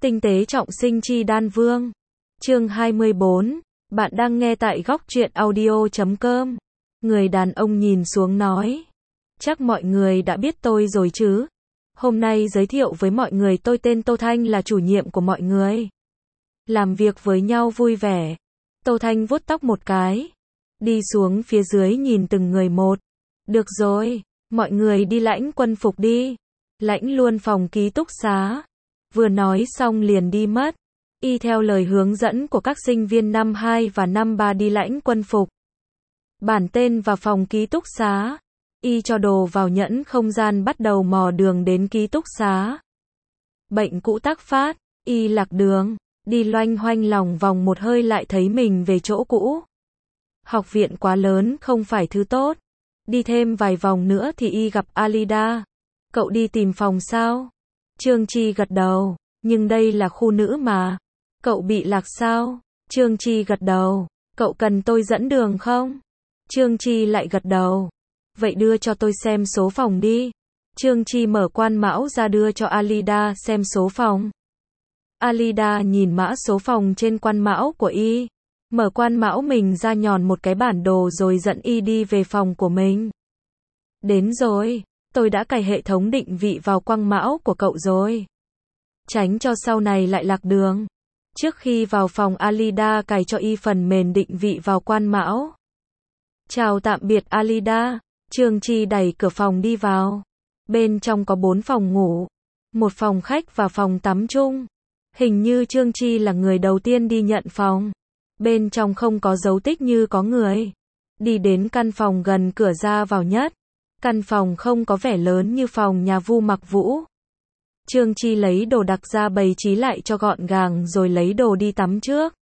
Tinh tế trọng sinh chi đan vương. Chương 24. Bạn đang nghe tại góc truyện audio.com. Người đàn ông nhìn xuống nói. Chắc mọi người đã biết tôi rồi chứ. Hôm nay giới thiệu với mọi người, tôi tên Tô Thanh, là chủ nhiệm của mọi người. Làm việc với nhau vui vẻ. Tô Thanh vuốt tóc một cái. Đi xuống phía dưới nhìn từng người một. Được rồi, mọi người đi lãnh quân phục đi. Lãnh luôn phòng ký túc xá. Vừa nói xong liền đi mất. Y theo lời hướng dẫn của các sinh viên năm 2 và năm 3 đi lãnh quân phục. Bản tên và phòng ký túc xá. Y cho đồ vào nhẫn không gian, bắt đầu mò đường đến ký túc xá. Bệnh cũ tác phát, Y lạc đường, đi loanh hoanh lòng vòng một hơi lại thấy mình về chỗ cũ. Học viện quá lớn không phải thứ tốt. Đi thêm vài vòng nữa thì Y gặp Alida. Cậu đi tìm phòng sao? Trương Chi gật đầu, nhưng đây là khu nữ mà. Cậu bị lạc sao? Trương Chi gật đầu, cậu cần tôi dẫn đường không? Trương Chi lại gật đầu. Vậy đưa cho tôi xem số phòng đi. Trương Chi mở quan mão ra đưa cho Alida xem số phòng. Alida nhìn mã số phòng trên quan mão của Y. Mở quan mão mình ra, nhòn một cái bản đồ rồi dẫn Y đi về phòng của mình. Đến rồi, tôi đã cài hệ thống định vị vào quang mão của cậu rồi. Tránh cho sau này lại lạc đường. Trước khi vào phòng, Alida cài cho Y phần mềm định vị vào quan mão. Chào tạm biệt Alida. Trương Chi đẩy cửa phòng đi vào. Bên trong có 4 phòng ngủ, một phòng khách và phòng tắm chung. Hình như Trương Chi là người đầu tiên đi nhận phòng. Bên trong không có dấu tích như có người. Đi đến căn phòng gần cửa ra vào nhất. Căn phòng không có vẻ lớn như phòng nhà Vu Mặc Vũ. Trương Chi lấy đồ đặc ra bày trí lại cho gọn gàng rồi lấy đồ đi tắm trước.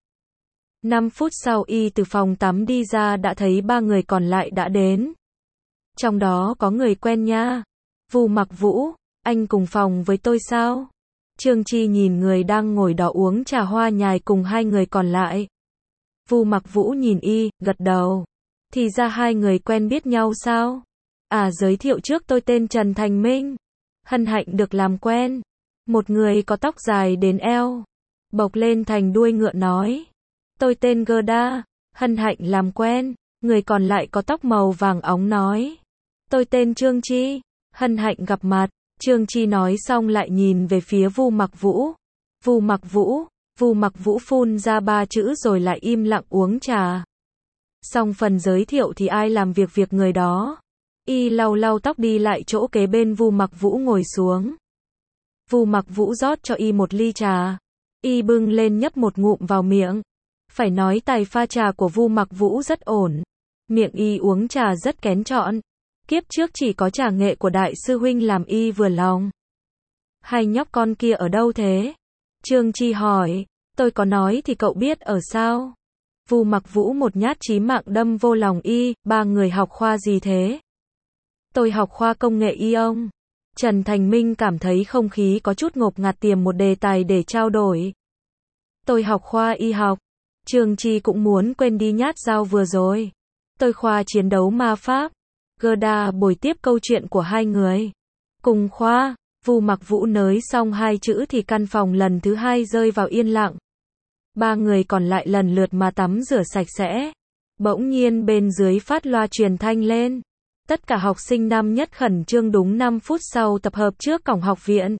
5 phút sau Y từ phòng tắm đi ra đã thấy 3 người còn lại đã đến. Trong đó có người quen nha. Vu Mặc Vũ, anh cùng phòng với tôi sao? Trương Chi nhìn người đang ngồi đó uống trà hoa nhài cùng 2 người còn lại. Vu Mặc Vũ nhìn Y, gật đầu. Thì ra 2 người quen biết nhau sao? À, giới thiệu trước, tôi tên Trần Thành Minh. Hân hạnh được làm quen. Một người có tóc dài đến eo, bộc lên thành đuôi ngựa nói. Tôi tên Gerda. Hân hạnh làm quen. Người còn lại có tóc màu vàng óng nói. Tôi tên Trương Chi. Hân hạnh gặp mặt. Trương Chi nói xong lại nhìn về phía Vu Mặc Vũ. Vu Mặc Vũ. Vu Mặc Vũ phun ra 3 chữ rồi lại im lặng uống trà. Xong phần giới thiệu thì ai làm việc người đó. Y lau lau tóc đi lại chỗ kế bên Vu Mặc Vũ ngồi xuống. Vu Mặc Vũ rót cho Y một ly trà. Y bưng lên nhấp một ngụm vào miệng. Phải nói tài pha trà của Vu Mặc Vũ rất ổn. Miệng Y uống trà rất kén chọn. Kiếp trước chỉ có trà nghệ của đại sư huynh làm Y vừa lòng. Hai nhóc con kia ở đâu thế? Trương Chi hỏi. Tôi có nói thì cậu biết ở sao? Vu Mặc Vũ một nhát chí mạng đâm vô lòng Y. 3 người học khoa gì thế? Tôi học khoa công nghệ y ông. Trần Thành Minh cảm thấy không khí có chút ngột ngạt, tìm một đề tài để trao đổi. Tôi học khoa y học. Trương Chi cũng muốn quên đi nhát dao vừa rồi. Tôi khoa chiến đấu ma pháp. Gerda bồi tiếp câu chuyện của 2 người. Cùng khoa. Vu Mặc Vũ nới xong 2 chữ thì căn phòng lần thứ 2 rơi vào yên lặng. 3 người còn lại lần lượt mà tắm rửa sạch sẽ. Bỗng nhiên bên dưới phát loa truyền thanh lên. Tất cả học sinh năm nhất khẩn trương, đúng 5 phút sau tập hợp trước cổng học viện.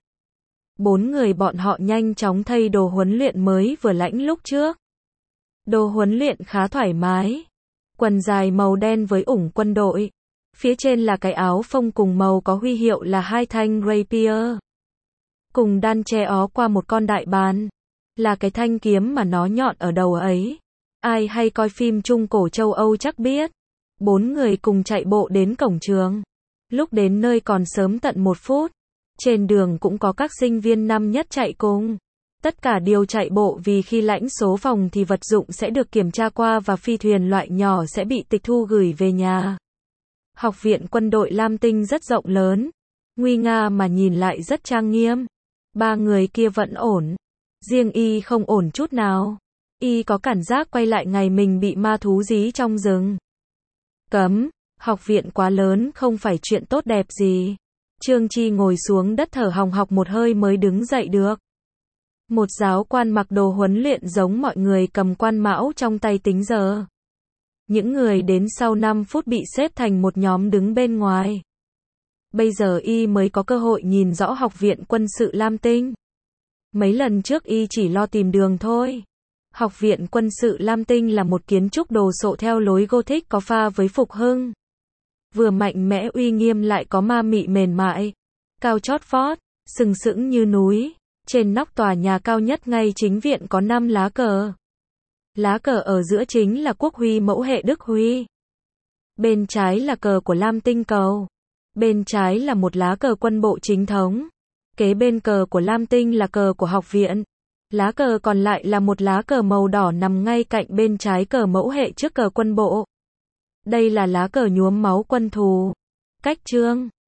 4 người bọn họ nhanh chóng thay đồ huấn luyện mới vừa lãnh lúc trước. Đồ huấn luyện khá thoải mái. Quần dài màu đen với ủng quân đội. Phía trên là cái áo phông cùng màu có huy hiệu là 2 thanh rapier. Cùng đan che ó qua một con đại bàng. Là cái thanh kiếm mà nó nhọn ở đầu ấy. Ai hay coi phim Trung Cổ châu Âu chắc biết. 4 người cùng chạy bộ đến cổng trường. Lúc đến nơi còn sớm tận 1 phút. Trên đường cũng có các sinh viên năm nhất chạy cùng. Tất cả đều chạy bộ vì khi lãnh số phòng thì vật dụng sẽ được kiểm tra qua và phi thuyền loại nhỏ sẽ bị tịch thu gửi về nhà. Học viện quân đội Lam Tinh rất rộng lớn. Nguy nga mà nhìn lại rất trang nghiêm. 3 người kia vẫn ổn. Riêng Y không ổn chút nào. Y có cảm giác quay lại ngày mình bị ma thú dí trong rừng. Cấm, học viện quá lớn không phải chuyện tốt đẹp gì. Trương Chi ngồi xuống đất thở hồng hộc một hơi mới đứng dậy được. Một giáo quan mặc đồ huấn luyện giống mọi người cầm quan mão trong tay tính giờ. Những người đến sau 5 phút bị xếp thành một nhóm đứng bên ngoài. Bây giờ y mới có cơ hội nhìn rõ học viện quân sự Lam Tinh. Mấy lần trước y chỉ lo tìm đường thôi. Học viện quân sự Lam Tinh là một kiến trúc đồ sộ theo lối Gothic có pha với phục hưng. Vừa mạnh mẽ uy nghiêm lại có ma mị mềm mại. Cao chót vót, sừng sững như núi. Trên nóc tòa nhà cao nhất ngay chính viện có 5 lá cờ. Lá cờ ở giữa chính là quốc huy mẫu hệ Đức Huy. Bên trái là cờ của Lam Tinh Cầu. Bên trái là một lá cờ quân bộ chính thống. Kế bên cờ của Lam Tinh là cờ của học viện. Lá cờ còn lại là một lá cờ màu đỏ nằm ngay cạnh bên trái cờ mẫu hệ trước cờ quân bộ. Đây là lá cờ nhuốm máu quân thù. Cách chương